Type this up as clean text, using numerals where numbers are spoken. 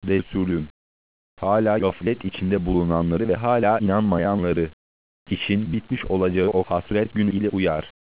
Resulüm, hala gaflet içinde bulunanları ve hala inanmayanları için bitmiş olacağı o hasret günü ile uyar.